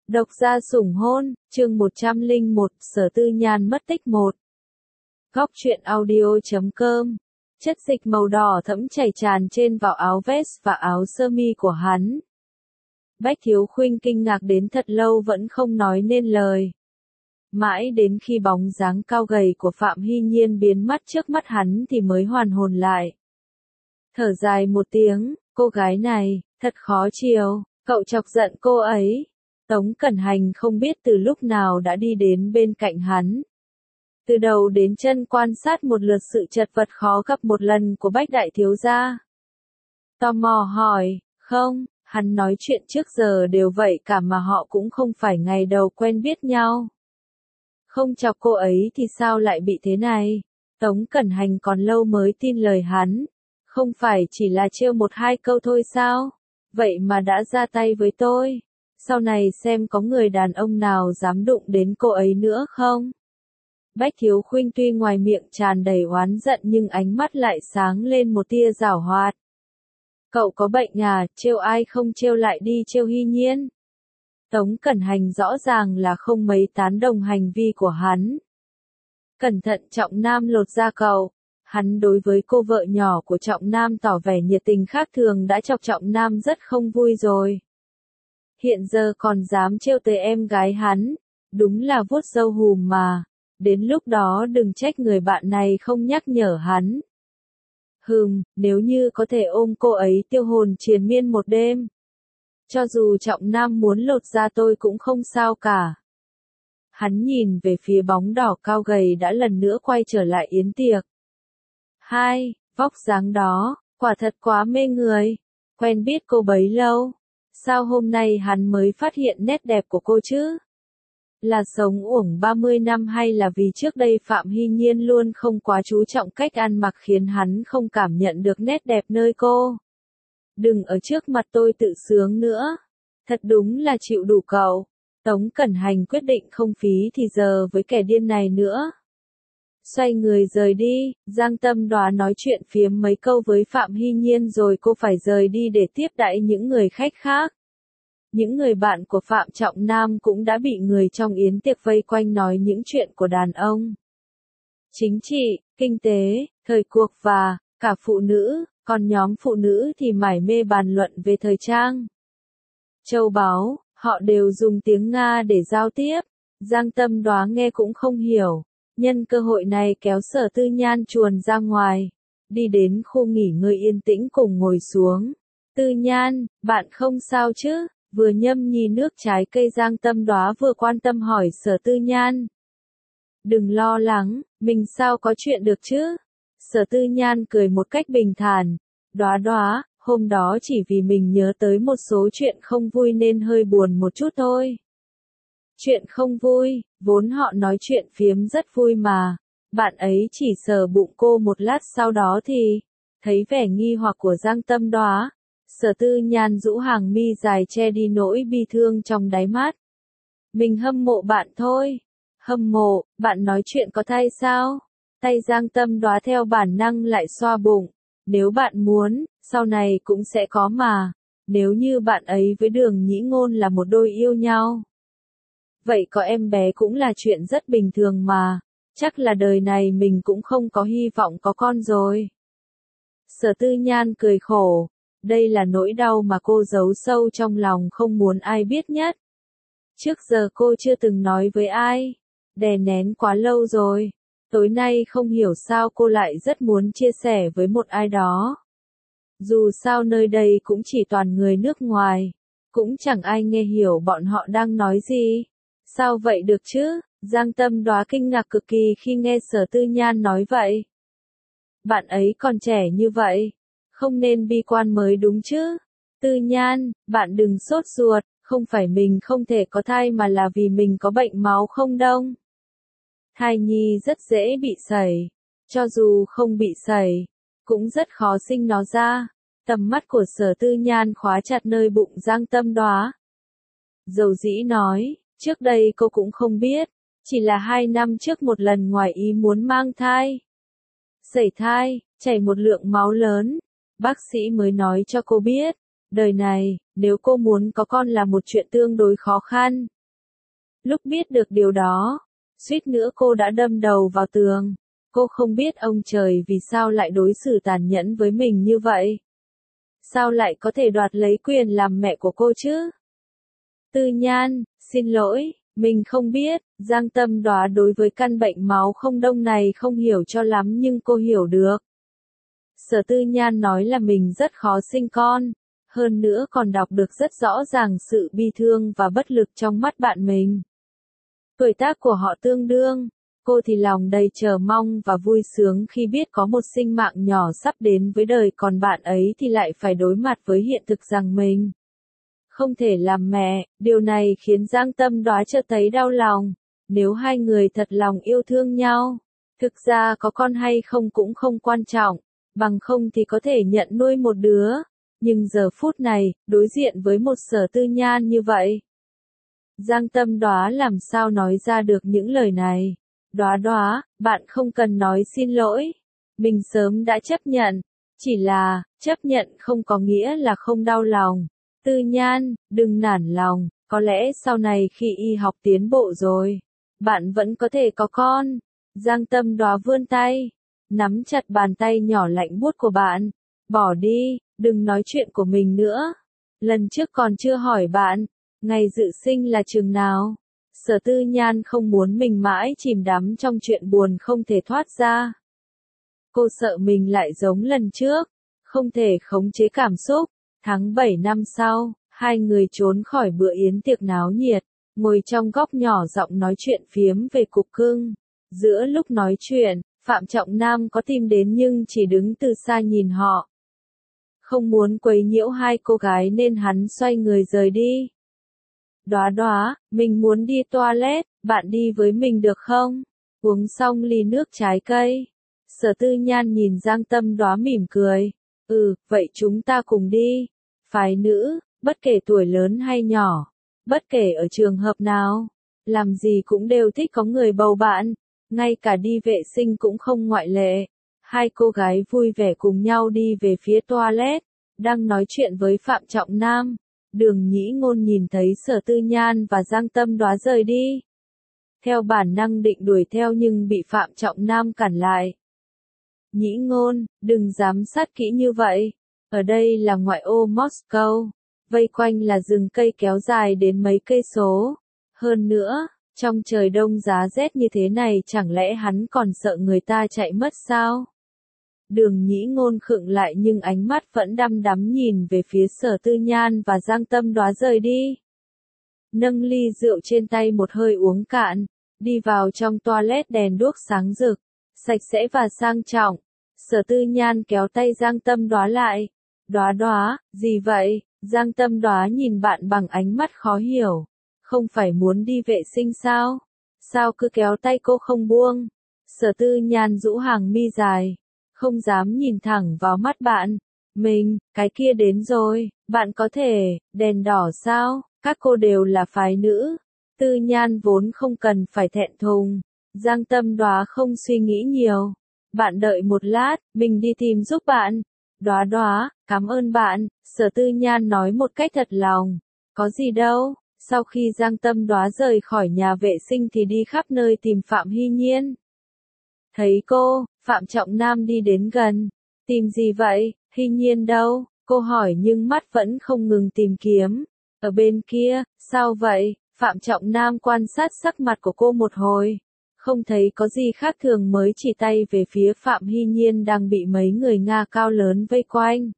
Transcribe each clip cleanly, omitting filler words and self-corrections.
Độc gia sủng hôn, chương 101, Sở Tư Nhan mất tích 1. Góc truyện audio.com. Chất dịch màu đỏ thẫm chảy tràn trên vào áo vest và áo sơ mi của hắn. Bách Thiếu Khuynh kinh ngạc đến thật lâu vẫn không nói nên lời. Mãi đến khi bóng dáng cao gầy của Phạm Hy Nhiên biến mất trước mắt hắn thì mới hoàn hồn lại. Thở dài một tiếng, cô gái này, thật khó chiều, cậu chọc giận cô ấy. Tống Cẩn Hành không biết từ lúc nào đã đi đến bên cạnh hắn. Từ đầu đến chân quan sát một lượt sự chật vật khó gặp một lần của Bách Đại Thiếu Gia. Tò mò hỏi, không, hắn nói chuyện trước giờ đều vậy cả mà họ cũng không phải ngày đầu quen biết nhau. Không chọc cô ấy thì sao lại bị thế này? Tống Cẩn Hành còn lâu mới tin lời hắn. Không phải chỉ là trêu một hai câu thôi sao? Vậy mà đã ra tay với tôi. Sau này xem có người đàn ông nào dám đụng đến cô ấy nữa không? Bách Thiếu Khuynh tuy ngoài miệng tràn đầy oán giận nhưng ánh mắt lại sáng lên một tia giảo hoạt. Cậu có bệnh à, trêu ai không trêu lại đi trêu Hy Nhiên. Tống Cẩn Hành rõ ràng là không mấy tán đồng hành vi của hắn. Cẩn thận Trọng Nam lột da cậu. Hắn đối với cô vợ nhỏ của Trọng Nam tỏ vẻ nhiệt tình khác thường đã chọc Trọng Nam rất không vui rồi. Hiện giờ còn dám trêu tới em gái hắn, đúng là vuốt râu hùm mà, đến lúc đó đừng trách người bạn này không nhắc nhở hắn. Nếu như có thể ôm cô ấy tiêu hồn triền miên một đêm. Cho dù Trọng Nam muốn lột da tôi cũng không sao cả. Hắn nhìn về phía bóng đỏ cao gầy đã lần nữa quay trở lại yến tiệc. Vóc dáng đó, quả thật quá mê người, quen biết cô bấy lâu. Sao hôm nay hắn mới phát hiện nét đẹp của cô chứ? Là sống uổng 30 năm hay là vì trước đây Phạm Hy Nhiên luôn không quá chú trọng cách ăn mặc khiến hắn không cảm nhận được nét đẹp nơi cô? Đừng ở trước mặt tôi tự sướng nữa. Thật đúng là chịu đủ cậu. Tống Cẩn Hành quyết định không phí thì giờ với kẻ điên này nữa. Xoay người rời đi, Giang Tâm Đoá nói chuyện phiếm mấy câu với Phạm Hy Nhiên rồi cô phải rời đi để tiếp đãi những người khách khác. Những người bạn của Phạm Trọng Nam cũng đã bị người trong yến tiệc vây quanh nói những chuyện của đàn ông. Chính trị, kinh tế, thời cuộc và cả phụ nữ, còn nhóm phụ nữ thì mải mê bàn luận về thời trang. Châu báu, họ đều dùng tiếng Nga để giao tiếp. Giang Tâm Đoá nghe cũng không hiểu. Nhân cơ hội này kéo Sở Tư Nhan chuồn ra ngoài, đi đến khu nghỉ ngơi yên tĩnh cùng ngồi xuống. Tư Nhan, bạn không sao chứ? Vừa nhâm nhi nước trái cây Giang Tâm Đoá vừa quan tâm hỏi Sở Tư Nhan. Đừng lo lắng, mình sao có chuyện được chứ? Sở Tư Nhan cười một cách bình thản. Đoá đoá, hôm đó chỉ vì mình nhớ tới một số chuyện không vui nên hơi buồn một chút thôi. Chuyện không vui, vốn họ nói chuyện phiếm rất vui mà. Bạn ấy chỉ sờ bụng cô một lát sau đó thì, thấy vẻ nghi hoặc của Giang Tâm Đoá. Sở Tư Nhan rũ hàng mi dài che đi nỗi bi thương trong đáy mắt. Mình hâm mộ bạn thôi. Hâm mộ, bạn nói chuyện có thay sao? Tay Giang Tâm Đoá theo bản năng lại xoa bụng. Nếu bạn muốn, sau này cũng sẽ có mà. Nếu như bạn ấy với Đường Nhĩ Ngôn là một đôi yêu nhau. Vậy có em bé cũng là chuyện rất bình thường mà. Chắc là đời này mình cũng không có hy vọng có con rồi. Sở Tư Nhan cười khổ. Đây là nỗi đau mà cô giấu sâu trong lòng không muốn ai biết nhất. Trước giờ cô chưa từng nói với ai. Đè nén quá lâu rồi. Tối nay không hiểu sao cô lại rất muốn chia sẻ với một ai đó. Dù sao nơi đây cũng chỉ toàn người nước ngoài. Cũng chẳng ai nghe hiểu bọn họ đang nói gì. Sao vậy được chứ? Giang Tâm Đoá kinh ngạc cực kỳ khi nghe Sở Tư Nhan nói vậy. Bạn ấy còn trẻ như vậy. Không nên bi quan mới đúng chứ. Tư Nhan, bạn đừng sốt ruột, không phải mình không thể có thai mà là vì mình có bệnh máu không đông. Thai nhi rất dễ bị sẩy. Cho dù không bị sẩy, cũng rất khó sinh nó ra. Tầm mắt của Sở Tư Nhan khóa chặt nơi bụng Giang Tâm Đoá. Dầu dĩ nói, trước đây cô cũng không biết, chỉ là 2 năm trước một lần ngoài ý muốn mang thai. Sẩy thai, chảy một lượng máu lớn. Bác sĩ mới nói cho cô biết, đời này, nếu cô muốn có con là một chuyện tương đối khó khăn. Lúc biết được điều đó, suýt nữa cô đã đâm đầu vào tường. Cô không biết ông trời vì sao lại đối xử tàn nhẫn với mình như vậy. Sao lại có thể đoạt lấy quyền làm mẹ của cô chứ? Tư Nhan, xin lỗi, mình không biết. Giang Tâm Đóa đối với căn bệnh máu không đông này không hiểu cho lắm nhưng cô hiểu được. Sở Tư Nhan nói là mình rất khó sinh con, hơn nữa còn đọc được rất rõ ràng sự bi thương và bất lực trong mắt bạn mình. Tuổi tác của họ tương đương, cô thì lòng đầy chờ mong và vui sướng khi biết có một sinh mạng nhỏ sắp đến với đời, còn bạn ấy thì lại phải đối mặt với hiện thực rằng mình không thể làm mẹ. Điều này khiến Giang Tâm Đóa chợt thấy đau lòng. Nếu hai người thật lòng yêu thương nhau, thực ra có con hay không cũng không quan trọng, bằng không thì có thể nhận nuôi một đứa. Nhưng giờ phút này, đối diện với một Sở Tư Nhan như vậy, Giang Tâm Đóa làm sao nói ra được những lời này. Đóa Đóa, bạn không cần nói xin lỗi. Mình sớm đã chấp nhận. Chỉ là, chấp nhận không có nghĩa là không đau lòng. Tư Nhan, đừng nản lòng. Có lẽ sau này khi y học tiến bộ rồi, bạn vẫn có thể có con. Giang Tâm Đóa vươn tay, nắm chặt bàn tay nhỏ lạnh buốt của bạn. Bỏ đi, đừng nói chuyện của mình nữa. Lần trước còn chưa hỏi bạn, ngày dự sinh là chừng nào? Sở Tư Nhan không muốn mình mãi chìm đắm trong chuyện buồn không thể thoát ra. Cô sợ mình lại giống lần trước, không thể khống chế cảm xúc. Tháng 7 năm sau, hai người trốn khỏi bữa yến tiệc náo nhiệt, ngồi trong góc nhỏ giọng nói chuyện phiếm về cục cưng. Giữa lúc nói chuyện, Phạm Trọng Nam có tìm đến nhưng chỉ đứng từ xa nhìn họ. Không muốn quấy nhiễu hai cô gái nên hắn xoay người rời đi. Đóa Đóa, mình muốn đi toilet, bạn đi với mình được không? Uống xong ly nước trái cây. Sở Tư Nhan nhìn Giang Tâm Đóa mỉm cười. Vậy chúng ta cùng đi. Phái nữ, bất kể tuổi lớn hay nhỏ, bất kể ở trường hợp nào, làm gì cũng đều thích có người bầu bạn, ngay cả đi vệ sinh cũng không ngoại lệ. Hai cô gái vui vẻ cùng nhau đi về phía toilet, đang nói chuyện với Phạm Trọng Nam. Đường Nhĩ Ngôn nhìn thấy Sở Tư Nhan và Giang Tâm Đóa rời đi. Theo bản năng định đuổi theo nhưng bị Phạm Trọng Nam cản lại. Nhĩ Ngôn, đừng giám sát kỹ như vậy. Ở đây là ngoại ô Moscow, vây quanh là rừng cây kéo dài đến mấy cây số. Hơn nữa, trong trời đông giá rét như thế này chẳng lẽ hắn còn sợ người ta chạy mất sao? Đường Nhĩ Ngôn khựng lại nhưng ánh mắt vẫn đăm đắm nhìn về phía Sở Tư Nhan và Giang Tâm Đóa rời đi. Nâng ly rượu trên tay một hơi uống cạn, đi vào trong toilet đèn đuốc sáng rực, sạch sẽ và sang trọng. Sở Tư Nhan kéo tay Giang Tâm Đóa lại. Đóa Đóa, gì vậy? Giang Tâm Đóa nhìn bạn bằng ánh mắt khó hiểu. Không phải muốn đi vệ sinh sao? Sao cứ kéo tay cô không buông? Sở Tư Nhan rũ hàng mi dài, không dám nhìn thẳng vào mắt bạn. Mình, cái kia đến rồi, bạn có thể, đèn đỏ sao? Các cô đều là phái nữ. Tư Nhan vốn không cần phải thẹn thùng. Giang Tâm Đóa không suy nghĩ nhiều. Bạn đợi một lát, mình đi tìm giúp bạn. Đóa Đóa, cảm ơn bạn. Sở Tư Nhan nói một cách thật lòng. Có gì đâu. Sau khi Giang Tâm Đóa rời khỏi nhà vệ sinh thì đi khắp nơi tìm Phạm Hy Nhiên. Thấy cô, Phạm Trọng Nam đi đến gần. Tìm gì vậy? Hy Nhiên đâu? Cô hỏi nhưng mắt vẫn không ngừng tìm kiếm. Ở bên kia, sao vậy? Phạm Trọng Nam quan sát sắc mặt của cô một hồi. Không thấy có gì khác thường mới chỉ tay về phía Phạm Hy Nhiên đang bị mấy người Nga cao lớn vây quanh.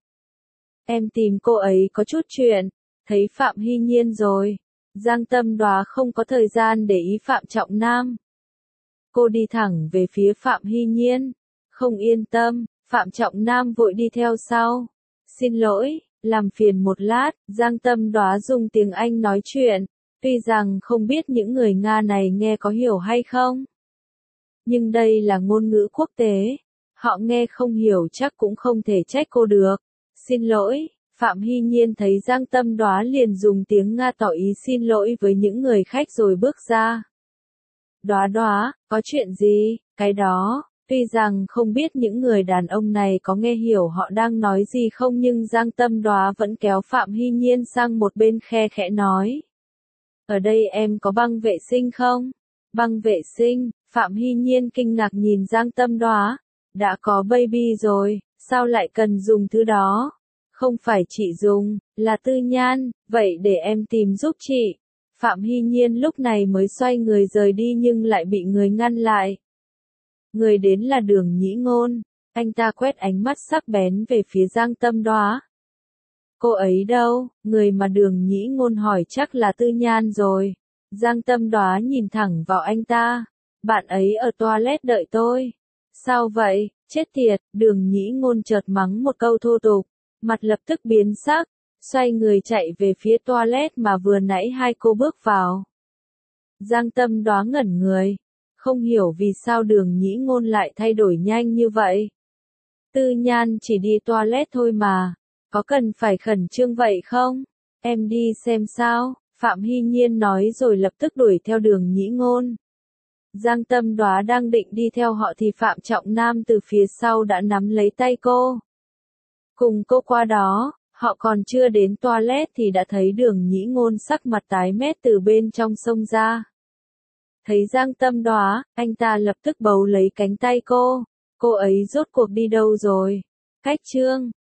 Em tìm cô ấy có chút chuyện. Thấy Phạm Hy Nhiên rồi. Giang Tâm Đóa không có thời gian để ý Phạm Trọng Nam. Cô đi thẳng về phía Phạm Hy Nhiên. Không yên tâm, Phạm Trọng Nam vội đi theo sau. Xin lỗi, làm phiền một lát. Giang Tâm Đóa dùng tiếng Anh nói chuyện. Tuy rằng không biết những người Nga này nghe có hiểu hay không. Nhưng đây là ngôn ngữ quốc tế. Họ nghe không hiểu chắc cũng không thể trách cô được. Xin lỗi. Phạm Hy Nhiên thấy Giang Tâm Đóa liền dùng tiếng Nga tỏ ý xin lỗi với những người khách rồi bước ra. Đóa Đóa, có chuyện gì? Cái đó, tuy rằng không biết những người đàn ông này có nghe hiểu họ đang nói gì không nhưng Giang Tâm Đóa vẫn kéo Phạm Hy Nhiên sang một bên khe khẽ nói. Ở đây em có băng vệ sinh không? Băng vệ sinh, Phạm Hy Nhiên kinh ngạc nhìn Giang Tâm Đoá. Đã có baby rồi, sao lại cần dùng thứ đó? Không phải chị dùng, là Tư Nhan, vậy để em tìm giúp chị. Phạm Hy Nhiên lúc này mới xoay người rời đi nhưng lại bị người ngăn lại. Người đến là Đường Nhĩ Ngôn, anh ta quét ánh mắt sắc bén về phía Giang Tâm Đoá. Cô ấy đâu? Người mà Đường Nhĩ Ngôn hỏi chắc là Tư Nhan rồi. Giang Tâm Đoá nhìn thẳng vào anh ta. Bạn ấy ở toilet đợi tôi. Sao vậy? Chết tiệt, Đường Nhĩ Ngôn chợt mắng một câu thô tục. Mặt lập tức biến sắc, xoay người chạy về phía toilet mà vừa nãy hai cô bước vào. Giang Tâm Đoá ngẩn người. Không hiểu vì sao Đường Nhĩ Ngôn lại thay đổi nhanh như vậy. Tư Nhan chỉ đi toilet thôi mà. Có cần phải khẩn trương vậy không? Em đi xem sao, Phạm Hy Nhiên nói rồi lập tức đuổi theo Đường Nhĩ Ngôn. Giang Tâm Đoá đang định đi theo họ thì Phạm Trọng Nam từ phía sau đã nắm lấy tay cô. Cùng cô qua đó, họ còn chưa đến toilet thì đã thấy Đường Nhĩ Ngôn sắc mặt tái mét từ bên trong xông ra. Thấy Giang Tâm Đoá, anh ta lập tức bấu lấy cánh tay cô. Cô ấy rốt cuộc đi đâu rồi? Cách chương